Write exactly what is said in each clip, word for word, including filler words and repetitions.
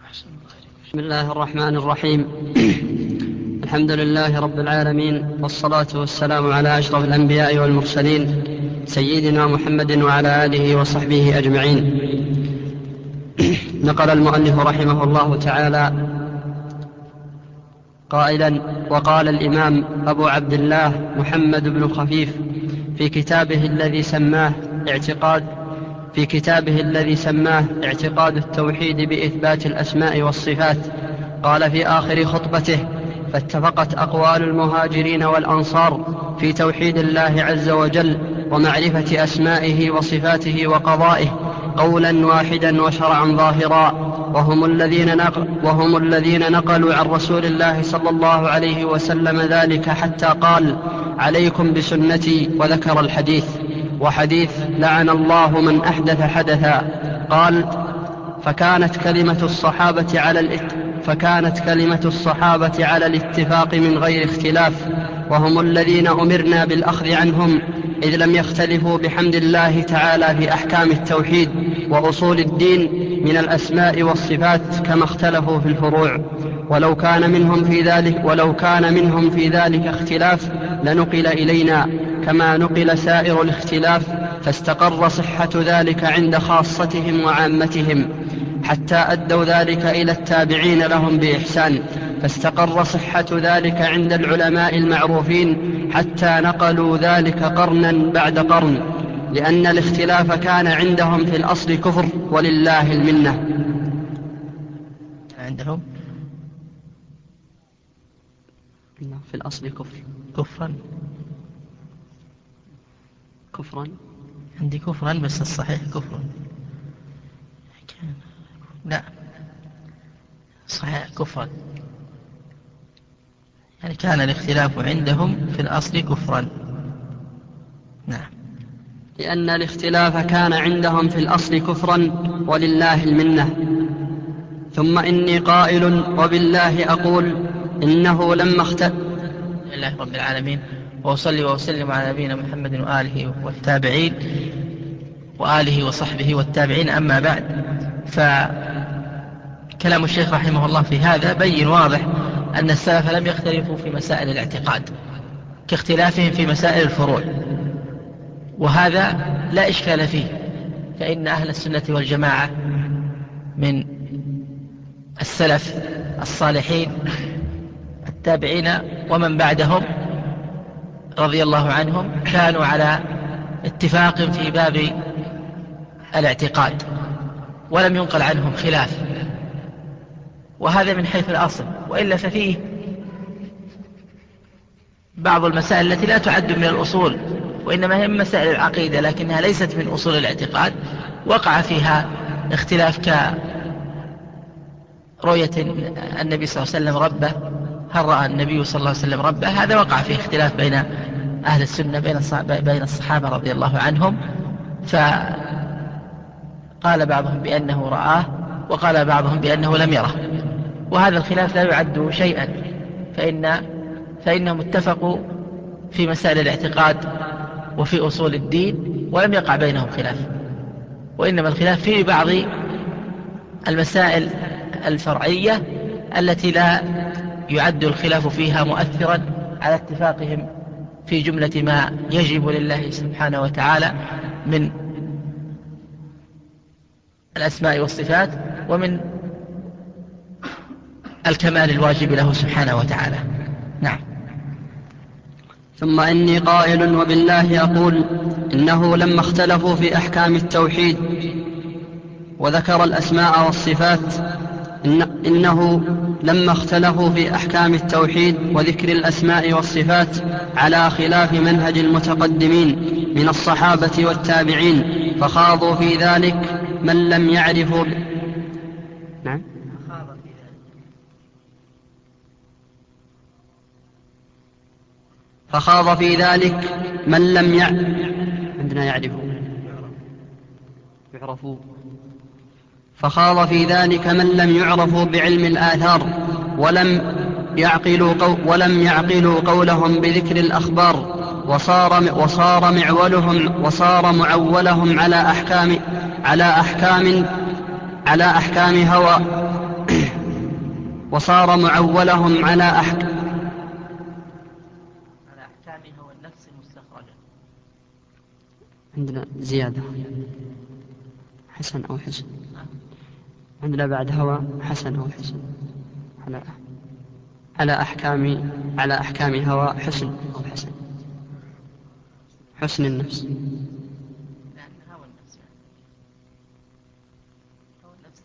بسم الله الرحمن الرحيم. الحمد لله رب العالمين، والصلاة والسلام على أشرف الأنبياء والمرسلين سيدنا محمد وعلى آله وصحبه أجمعين. نقل المؤلف رحمه الله تعالى قائلا: وقال الإمام أبو عبد الله محمد بن خفيف في كتابه الذي سماه اعتقاد في كتابه الذي سماه اعتقاد التوحيد بإثبات الأسماء والصفات، قال في آخر خطبته: فاتفقت أقوال المهاجرين والأنصار في توحيد الله عز وجل ومعرفة أسمائه وصفاته وقضائه قولا واحدا وشرعا ظاهرا، وهم الذين, نقل وهم الذين نقلوا عن رسول الله صلى الله عليه وسلم ذلك حتى قال: عليكم بسنتي، وذكر الحديث. وحديث لعن الله من أحدث حدثا. قال: فكانت كلمة الصحابة على الات... فكانت كلمة الصحابة على الاتفاق من غير اختلاف، وهم الذين أمرنا بالأخذ عنهم، إذ لم يختلفوا بحمد الله تعالى في أحكام التوحيد وأصول الدين من الأسماء والصفات كما اختلفوا في الفروع. ولو كان منهم في ذلك ولو كان منهم في ذلك اختلاف لنقل إلينا كما نقل سائر الاختلاف، فاستقر صحة ذلك عند خاصتهم وعامتهم حتى أدوا ذلك إلى التابعين لهم بإحسان، فاستقر صحة ذلك عند العلماء المعروفين حتى نقلوا ذلك قرنا بعد قرن، لأن الاختلاف كان عندهم في الأصل كفر، ولله المنة. عندهم في الأصل كفر كفرا كفرا عندي كفرا، بس الصحيح كفرا. لا، صحيح كفرا، يعني كان الاختلاف عندهم في الأصل كفرا. نعم. لأن الاختلاف كان عندهم في الأصل كفرا، ولله المنة. ثم إني قائل وبالله أقول إنه لما اختلف. لله رب العالمين، وأصلي وأسلم على نبينا محمد وآله والتابعين وآله وصحبه والتابعين. أما بعد، فكلام الشيخ رحمه الله في هذا بين واضح أن السلف لم يختلفوا في مسائل الاعتقاد كاختلافهم في مسائل الفروع، وهذا لا إشكال فيه، فإن أهل السنة والجماعة من السلف الصالحين التابعين ومن بعدهم رضي الله عنهم كانوا على اتفاق في باب الاعتقاد، ولم ينقل عنهم خلاف، وهذا من حيث الأصل. وإلا ففيه بعض المسائل التي لا تعد من الأصول، وإنما هي من مسائل العقيدة، لكنها ليست من أصول الاعتقاد، وقع فيها اختلاف كرؤية النبي صلى الله عليه وسلم ربه، هل رأى النبي صلى الله عليه وسلم ربه؟ هذا وقع فيه اختلاف بين أهل السنة بين الصحابة رضي الله عنهم، فقال بعضهم بأنه رآه، وقال بعضهم بأنه لم يره، وهذا الخلاف لا يعد شيئا، فإن فإنهم اتفقوا في مسائل الاعتقاد وفي أصول الدين، ولم يقع بينهم خلاف، وإنما الخلاف في بعض المسائل الفرعية التي لا يعد الخلاف فيها مؤثرا على اتفاقهم في جملة ما يجب لله سبحانه وتعالى من الأسماء والصفات ومن الكمال الواجب له سبحانه وتعالى. نعم. ثم إني قائل وبالله أقول إنه لما اختلفوا في أحكام التوحيد وذكر الأسماء والصفات إن إنه لما اختلفوا في أحكام التوحيد وذكر الأسماء والصفات على خلاف منهج المتقدمين من الصحابة والتابعين، فخاضوا في ذلك من لم يعرفوا ب... نعم فخاض في ذلك من لم يع... عندنا يعرفوا يعرفوا فخاض في ذلك من لم يعرفوا بعلم الآثار ولم يعقلوا, قو ولم يعقلوا قولهم بذكر الأخبار، وصار, وصار معولهم وصار معولهم على أحكام على أحكام على أحكام هوى وصار معولهم على أحكام على أحكامه والنفس المستخرجة. عندنا زيادة حسن أو حسن، عندنا بعد هوى حسن أو حسن، على على أحكام على أحكام هوى حسن أو حسن، حسن النفس. لأن هوى النفس هوى النفس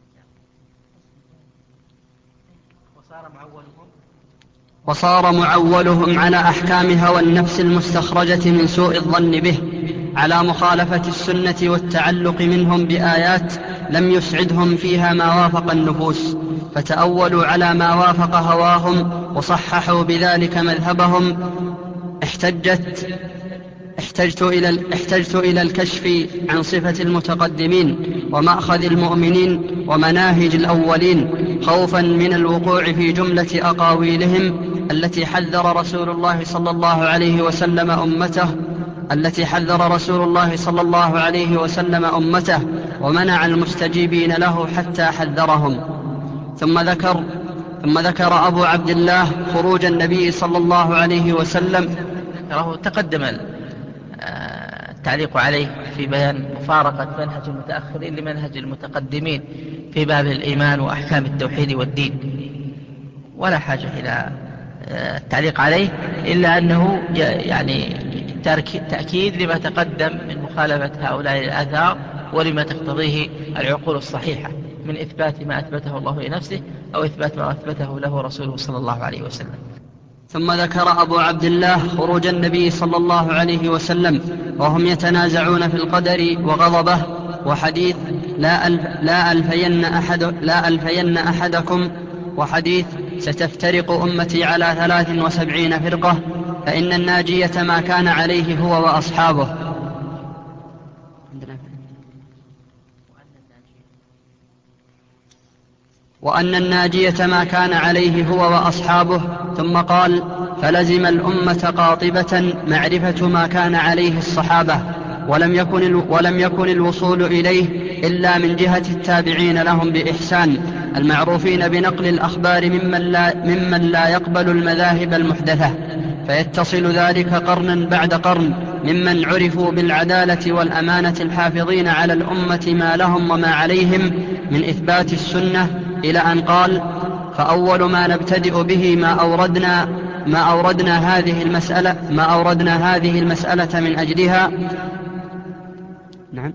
وصار معولهم وصار معولهم على أحكام هوى النفس المستخرجة من سوء الظن به، على مخالفة السنة والتعلق منهم بآيات لم يسعدهم فيها ما وافق النفوس، فتأولوا على ما وافق هواهم وصححوا بذلك مذهبهم. احتجت احتجت إلى, احتجت إلى الكشف عن صفة المتقدمين ومأخذ المؤمنين ومناهج الأولين، خوفا من الوقوع في جملة أقاويلهم التي حذر رسول الله صلى الله عليه وسلم أمته التي حذر رسول الله صلى الله عليه وسلم أمته ومنع المستجيبين له حتى حذرهم. ثم ذكر ثم ذكر أبو عبد الله خروج النبي صلى الله عليه وسلم. ذكره تقدم التعليق عليه في بيان مفارقة منهج المتأخرين لمنهج المتقدمين في باب الإيمان وأحكام التوحيد والدين، ولا حاجة إلى التعليق عليه إلا أنه يعني تأكيد لما تقدم من مخالفة هؤلاء الآثار ولما تقتضيه العقول الصحيحة من إثبات ما أثبته الله لنفسه أو إثبات ما أثبته له رسوله صلى الله عليه وسلم. ثم ذكر أبو عبد الله خروج النبي صلى الله عليه وسلم وهم يتنازعون في القدر وغضبه، وحديث لا, ألف لا, ألفين أحد لا ألفين أحدكم، وحديث ستفترق أمتي على ثلاث وسبعين فرقة فإن الناجية ما كان عليه هو وأصحابه. وأن الناجية ما كان عليه هو وأصحابه. ثم قال: فلزم الأمة قاطبة معرفة ما كان عليه الصحابة، ولم يكن, ولم يكن الوصول إليه إلا من جهة التابعين لهم بإحسان المعروفين بنقل الأخبار ممن لا, ممن لا يقبل المذاهب المحدثة، فيتصل ذلك قرنا بعد قرن ممن عرفوا بالعدالة والأمانة الحافظين على الأمة ما لهم وما عليهم من إثبات السنة، إلى أن قال: فأول ما نبتدئ به ما أوردنا ما أوردنا هذه المسألة ما أوردنا هذه المسألة من أجلها. نعم.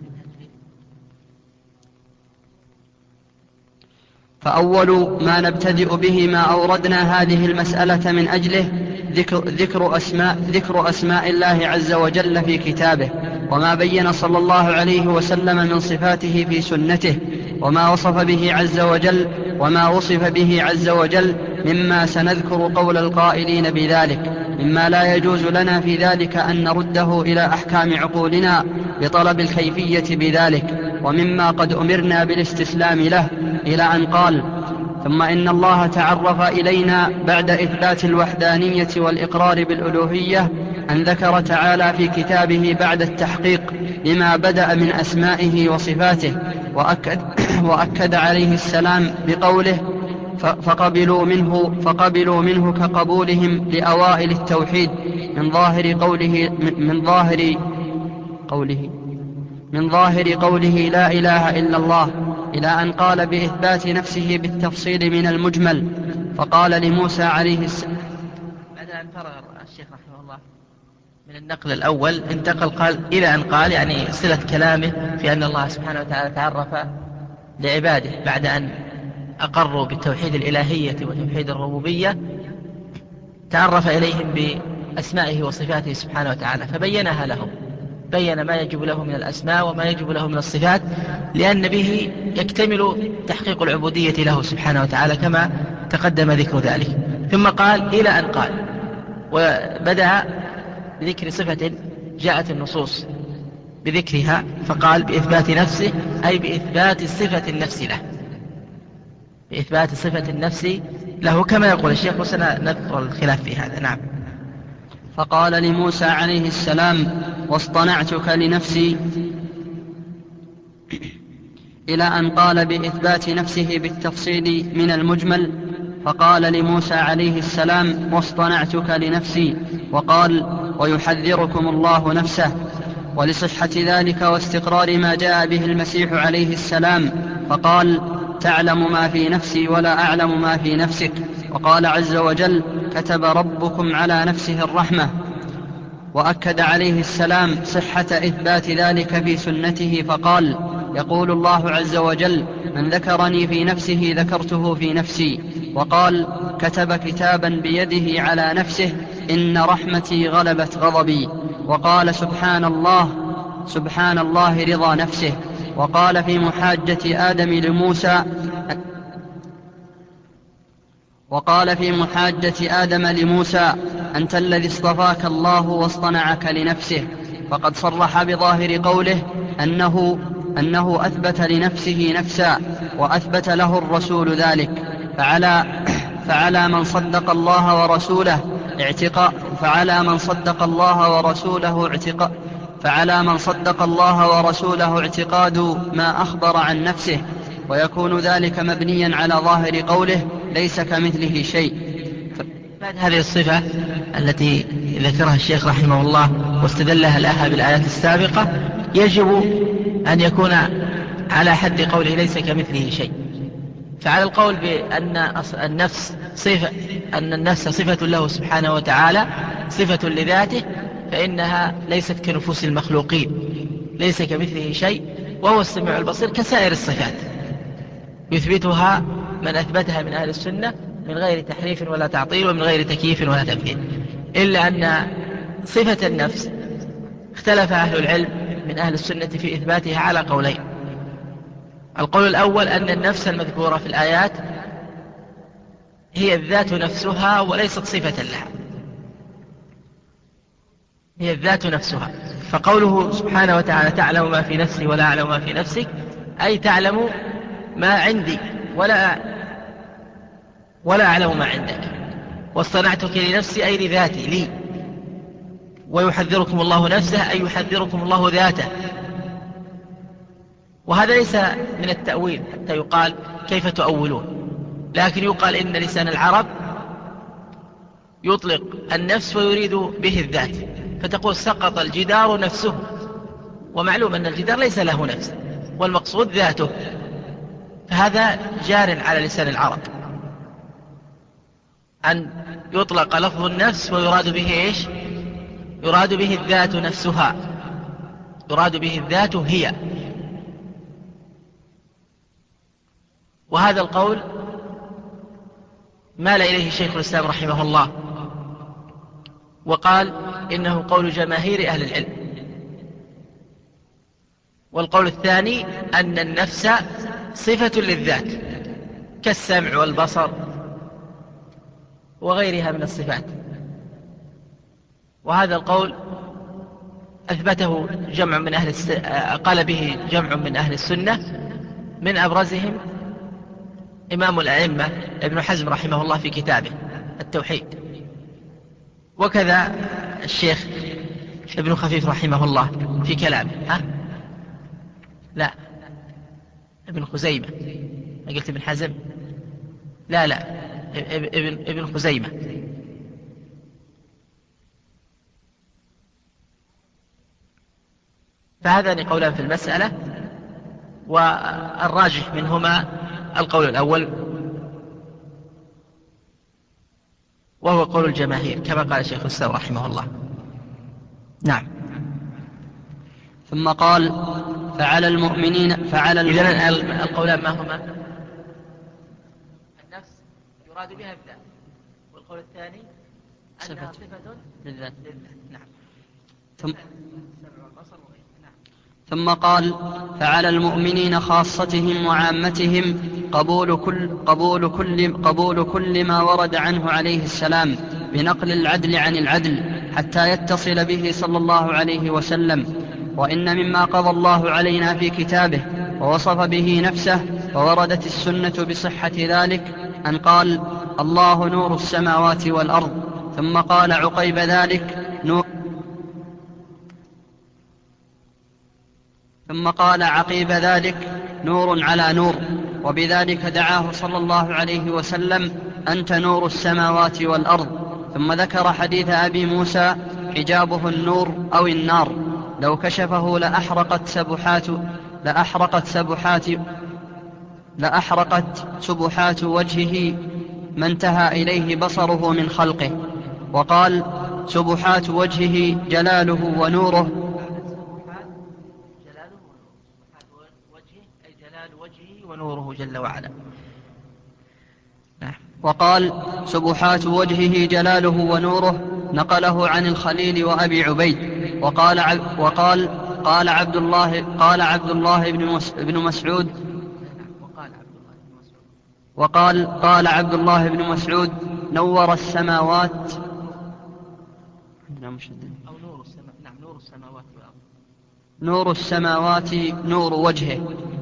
فأول ما نبتدئ به ما أوردنا هذه المسألة من أجله ذكر, ذكر, أسماء, ذكر أسماء الله عز وجل في كتابه، وما بين صلى الله عليه وسلم من صفاته في سنته، وما وصف به عز وجل وما وصف به عز وجل مما سنذكر قول القائلين بذلك، مما لا يجوز لنا في ذلك أن نرده إلى أحكام عقولنا بطلب الكيفية بذلك، ومما قد أمرنا بالاستسلام له، إلى أن قال: ثم إن الله تعرف إلينا بعد إثبات الوحدانية والإقرار بالألوهية أن ذكر تعالى في كتابه بعد التحقيق لما بدأ من أسمائه وصفاته، وأكد, وأكد عليه السلام بقوله: فقبلوا منه, فقبلوا منه كقبولهم لأوائل التوحيد من ظاهر قوله من ظاهر قوله من ظاهر قوله لا إله إلا الله، إلى أن قال بإثبات نفسه بالتفصيل من المجمل، فقال لموسى عليه السلام. بعد أن فرغ الشيخ رحمه الله من النقل الأول انتقل قال إلى أن قال يعني صلة كلامه في أن الله سبحانه وتعالى تعرف لعباده بعد أن أقروا بالتوحيد الإلهية وتوحيد الربوبية، تعرف إليهم بأسمائه وصفاته سبحانه وتعالى فبينها لهم، بين ما يجب له من الأسماء وما يجب له من الصفات، لأن به يكتمل تحقيق العبودية له سبحانه وتعالى كما تقدم ذكر ذلك. ثم قال إلى أن قال، وبدأ بذكر صفة جاءت النصوص بذكرها، فقال بإثبات نفسه أي بإثبات صفة النفس له، بإثبات صفة النفس له كما يقول الشيخ، وسنذكر الخلاف في هذا. نعم. فقال لموسى عليه السلام: واصطنعتك لنفسي، إلى أن قال بإثبات نفسه بالتفصيل من المجمل، فقال لموسى عليه السلام: واصطنعتك لنفسي، وقال: ويحذركم الله نفسه. ولصحة ذلك واستقرار ما جاء به المسيح عليه السلام فقال: تعلم ما في نفسي ولا أعلم ما في نفسك. وقال عز وجل: كتب ربكم على نفسه الرحمة. وأكد عليه السلام صحة إثبات ذلك في سنته فقال: يقول الله عز وجل: من ذكرني في نفسه ذكرته في نفسي. وقال: كتب كتابا بيده على نفسه: إن رحمتي غلبت غضبي. وقال: سبحان الله سبحان الله رضا نفسه. وقال في محاجة آدم لموسى وقال في محاجة آدم لموسى: أنت الذي اصطفاك الله واصطنعك لنفسه. فقد صرح بظاهر قوله أنه, أنه أثبت لنفسه نفسا، وأثبت له الرسول ذلك. فعلى, فعلى من صدق الله ورسوله اعتقاء فعلى من صدق الله ورسوله اعتقاء فعلى من صدق الله ورسوله اعتقاد ما أخبر عن نفسه، ويكون ذلك مبنيا على ظاهر قوله: ليس كمثله شيء. بعد هذه الصفة التي ذكرها الشيخ رحمه الله واستدلها لها بالآيات السابقة، يجب أن يكون على حد قوله ليس كمثله شيء. فعلى القول بأن النفس صفة أن النفس صفة له سبحانه وتعالى، صفة لذاته، فإنها ليست كنفوس المخلوقين، ليس كمثله شيء، وهو السميع البصير كسائر الصفات، يثبتها من أثبتها من أهل السنة من غير تحريف ولا تعطيل ومن غير تكييف ولا تمثيل. إلا أن صفة النفس اختلف أهل العلم من أهل السنة في إثباتها على قولين. القول الأول أن النفس المذكورة في الآيات هي الذات نفسها وليست صفة لها، هي الذات نفسها. فقوله سبحانه وتعالى: تعلم ما في نفسي ولا أعلم ما في نفسك، أي تعلم ما عندي ولا ولا أعلم ما عندك. واصطنعتك لنفسي أي لذاتي لي. ويحذركم الله نفسه أي يحذركم الله ذاته. وهذا ليس من التأويل حتى يقال كيف تؤولون، لكن يقال إن لسان العرب يطلق النفس ويريد به الذات، فتقول: سقط الجدار نفسه. ومعلوم أن الجدار ليس له نفس، والمقصود ذاته، فهذا جار على لسان العرب أن يطلق لفظ النفس ويراد به إيش؟ يراد به الذات نفسها، يراد به الذات هي. وهذا القول مال إليه شيخ الإسلام رحمه الله، وقال إنه قول جماهير أهل العلم. والقول الثاني أن النفس صفة للذات كالسمع والبصر وغيرها من الصفات. وهذا القول أثبته جمع من أهل الس... قال به جمع من أهل السنة، من أبرزهم إمام الأئمة ابن حزم رحمه الله في كتابه التوحيد، وكذا الشيخ ابن خفيف رحمه الله في كلامه. ها؟ لا، ابن خزيمة. ما قلت ابن حزم؟ لا لا، ابن, ابن خزيمة. فهذان قولان في المسألة، والراجح منهما القول الأول، وهو قول الجماهير كما قال شيخ الإسلام رحمه الله. نعم. ثم قال: فعلى المؤمنين فعلى إذن القولان ما هما؟ النفس يراد بها الذات، والقول الثاني أنها صفة للذات. نعم. ثم ثم قال: فعلى المؤمنين خاصتهم وعامتهم قبول كل, قبول, كل قبول كل ما ورد عنه عليه السلام بنقل العدل عن العدل حتى يتصل به صلى الله عليه وسلم. وإن مما قضى الله علينا في كتابه ووصف به نفسه ووردت السنة بصحة ذلك أن قال: الله نور السماوات والأرض. ثم قال عقيب ذلك: نور ثم قال عقيب ذلك: نور على نور، وبذلك دعاه صلى الله عليه وسلم: أنت نور السماوات والأرض. ثم ذكر حديث أبي موسى: حجابه النور أو النار، لو كشفه لأحرقت سبحات لأحرقت سبحات لأحرقت سبحات وجهه ما انتهى إليه بصره من خلقه. وقال: سبحات وجهه جلاله ونوره. جلال وجهه ونوره جل وعلا. وقال: سبحات وجهه جلاله ونوره، نقله عن الخليل وأبي عبيد. وقال ع... وقال قال عبد الله قال عبد الله بن, مس... بن مسعود وقال قال عبد الله بن مسعود: نور السماوات أو نور السماوات نعم نور السماوات والأرض نور السماوات نور وجهه.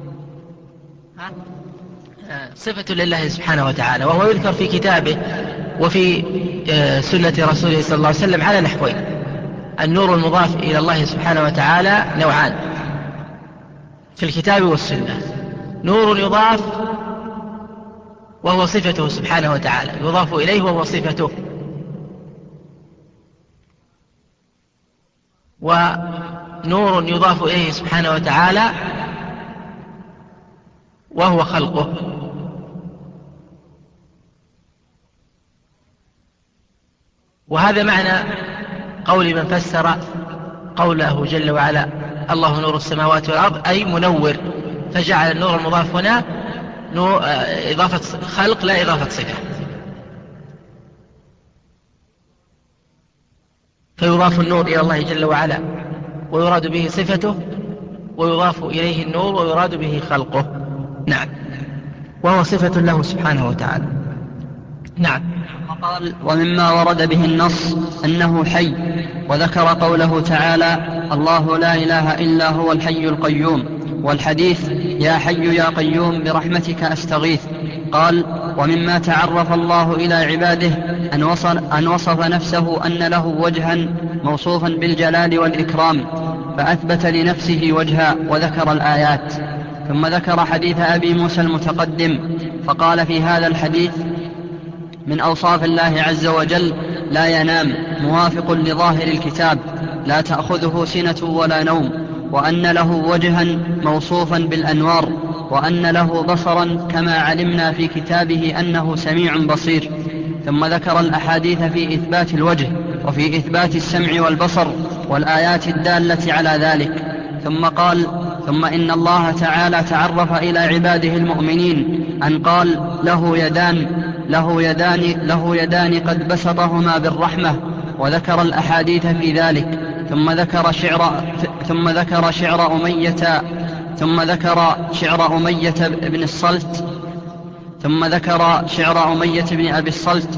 صفة لله سبحانه وتعالى، وهو يذكر في كتابه وفي سنة رسوله صلى الله عليه وسلم على نحوين. النور المضاف إلى الله سبحانه وتعالى نوعان في الكتاب والسنة: نور يضاف وهو صفته سبحانه وتعالى، يضاف إليه وهو صفته، ونور يضاف إليه سبحانه وتعالى وهو خلقه. وهذا معنى قول من فسر قوله جل وعلا: الله نور السماوات والأرض، أي منور، فجعل النور المضاف هنا إضافة خلق لا إضافة صفة، فيضاف النور إلى الله جل وعلا ويراد به صفته، ويضاف إليه النور ويراد به خلقه. نعم، وهو صفة له سبحانه وتعالى. نعم. وقال: ومما ورد به النص أنه حي، وذكر قوله تعالى: الله لا إله إلا هو الحي القيوم، والحديث: يا حي يا قيوم برحمتك أستغيث. قال: ومما تعرف الله إلى عباده أن وصف, أن وصف نفسه أن له وجها موصوفا بالجلال والإكرام، فأثبت لنفسه وجها وذكر الآيات. ثم ذكر حديث أبي موسى المتقدم، فقال في هذا الحديث: من أوصاف الله عز وجل: لا ينام، موافق لظاهر الكتاب، لا تأخذه سنة ولا نوم، وأن له وجها موصوفا بالأنوار، وأن له بصرا كما علمنا في كتابه أنه سميع بصير. ثم ذكر الأحاديث في إثبات الوجه وفي إثبات السمع والبصر والآيات الدالة على ذلك. ثم قال: ثم إن الله تعالى تعرف إلى عباده المؤمنين أن قال: له يدان له يدان له يدان قد بسطهما بالرحمة، وذكر الأحاديث في ذلك. ثم ذكر شعر ثم ذكر شعر أمية ثم ذكر شعر أمية بن الصلت ثم ذكر شعر أمية بن أبي الصلت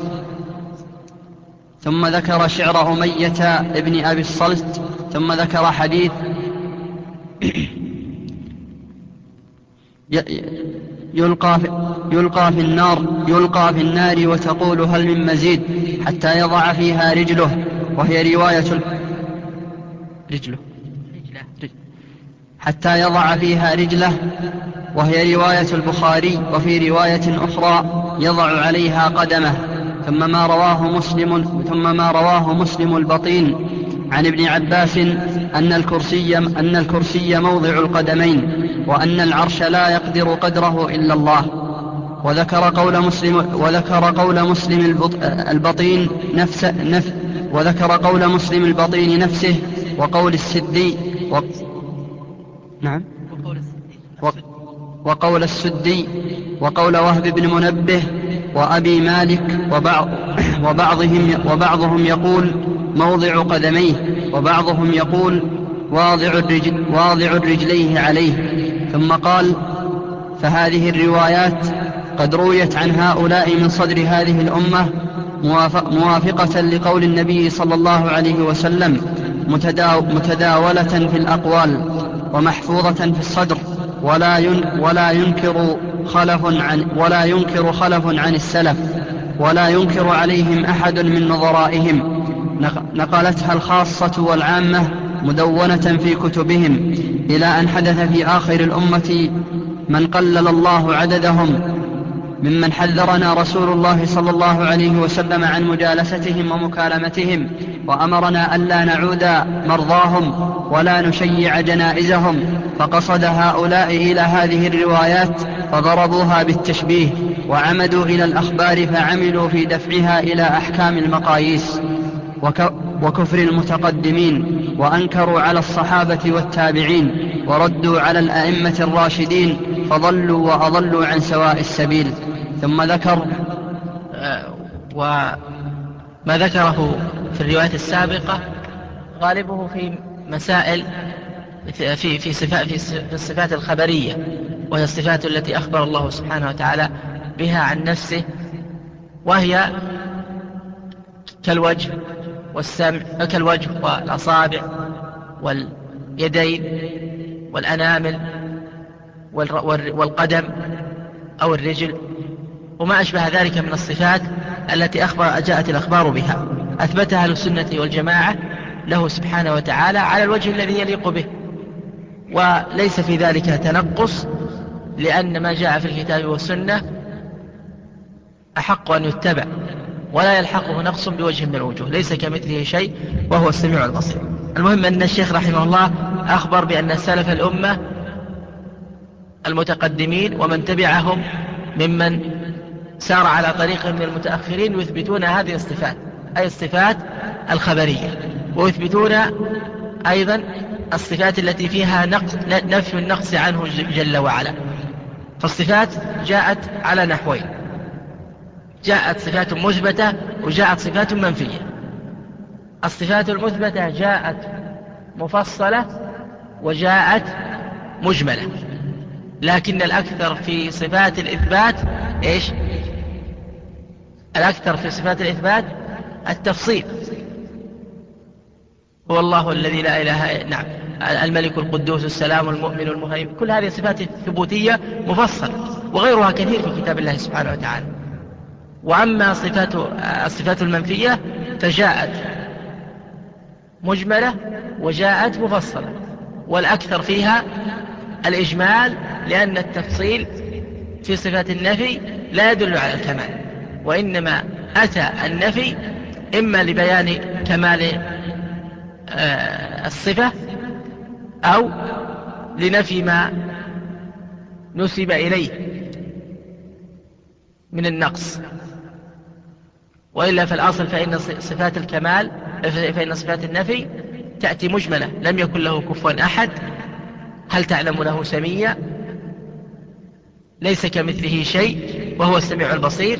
ثم ذكر شعر أمية بن أبي الصلت ثم ذكر حديث يلقى في, يلقى في النار يلقى في النار وتقول: هل من مزيد؟ حتى يضع فيها رجله، وهي رواية رجله حتى يضع فيها رجله وهي رواية البخاري. وفي رواية أخرى: يضع عليها قدمه. ثم ما رواه مسلم ثم ما رواه مسلم البطين عن ابن عباس أن الكرسي أن الكرسي موضع القدمين، وأن العرش لا يقدر قدره إلا الله. وذكر قول مسلم وذكر قول مسلم البطين نفس نف وذكر قول مسلم البطين نفسه، وقول السدي و... نعم و... وقول السدي وقول وهب بن منبه وأبي مالك، وبعض وبعضهم وبعضهم يقول موضع قدميه، وبعضهم يقول واضع, الرجل واضع الرجليه عليه. ثم قال: فهذه الروايات قد رويت عن هؤلاء من صدر هذه الأمة موافقة لقول النبي صلى الله عليه وسلم، متداولة في الأقوال ومحفوظة في الصدر، ولا ولا ينكر خلف عن ولا ينكر خلف عن السلف، ولا ينكر عليهم أحد من نظرائهم. نقلتها الخاصة والعامة مدونة في كتبهم، إلى أن حدث في آخر الأمة من قلل الله عددهم، ممن حذرنا رسول الله صلى الله عليه وسلم عن مجالستهم ومكالمتهم، وأمرنا ألا نعود مرضاهم ولا نشيع جنائزهم، فقصد هؤلاء إلى هذه الروايات فضربوها بالتشبيه، وعمدوا إلى الأخبار فعملوا في دفعها إلى أحكام المقاييس وكفر المتقدمين، وأنكروا على الصحابة والتابعين، وردوا على الأئمة الراشدين، فضلوا وأضلوا عن سواء السبيل. ثم ذكر وما ذكره في الروايات السابقة غالبه في مسائل في في صفات في الصفات الخبرية، وهي الصفات التي أخبر الله سبحانه وتعالى بها عن نفسه، وهي كالوجه والسمع كالوجه والأصابع واليدين والأنامل والقدم أو الرجل وما أشبه ذلك من الصفات التي أخبر جاءت الأخبار بها، أثبتها أهل السنة والجماعة له سبحانه وتعالى على الوجه الذي يليق به، وليس في ذلك تنقص، لأن ما جاء في الكتاب والسنة أحق أن يتبع، ولا يلحقه نقص بوجه من الوجوه، ليس كمثله شيء وهو السميع البصير. المهم أن الشيخ رحمه الله أخبر بأن سلف الأمة المتقدمين ومن تبعهم ممن سار على طريق من المتأخرين يثبتون هذه الصفات، أي الصفات الخبرية، ويثبتون أيضا الصفات التي فيها نقص نفي النقص عنه جل وعلا. فالصفات جاءت على نحوين: جاءت صفات مثبتة وجاءت صفات منفية. الصفات المثبتة جاءت مفصلة وجاءت مجملة، لكن الأكثر في صفات الإثبات إيش؟ الأكثر في صفات الإثبات التفصيل. هو الله الذي لا إله إلا نعم الملك القدوس السلام المؤمن المهيمن، كل هذه الصفات الثبوتية مفصلة، وغيرها كثير في كتاب الله سبحانه وتعالى. وأما صفات الصفات المنفية فجاءت مجملة وجاءت مفصلة، والأكثر فيها الإجمال، لأن التفصيل في صفات النفي لا يدل على الكمال، وإنما أتى النفي إما لبيان كمال الصفة أو لنفي ما نسب إليه من النقص، وإلا فالأصل فإن صفات الكمال فإن صفات النفي تأتي مجملة: لم يكن له كفوا أحد، هل تعلم له سميا، ليس كمثله شيء وهو السميع البصير.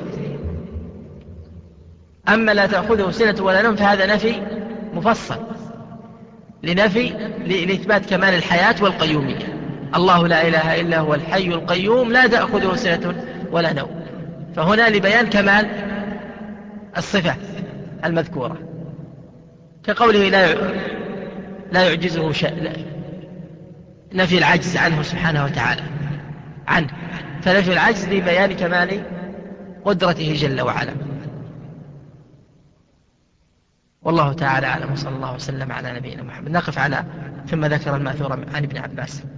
أما لا تأخذه سنة ولا نوم فهذا نفي مفصل لنفي لإثبات كمال الحياة والقيومية. الله لا إله إلا هو الحي القيوم لا تأخذه سنة ولا نوم، فهنا لبيان كمال الصفة المذكورة، كقوله لا لا يعجزه شيء، نفي العجز عنه سبحانه وتعالى عنه، فنفي العجز لبيان كمال قدرته جل وعلا. والله تعالى أعلم، وصلى الله وسلم على نبينا محمد. نقف على ثم ذكر المأثور عن ابن عباس.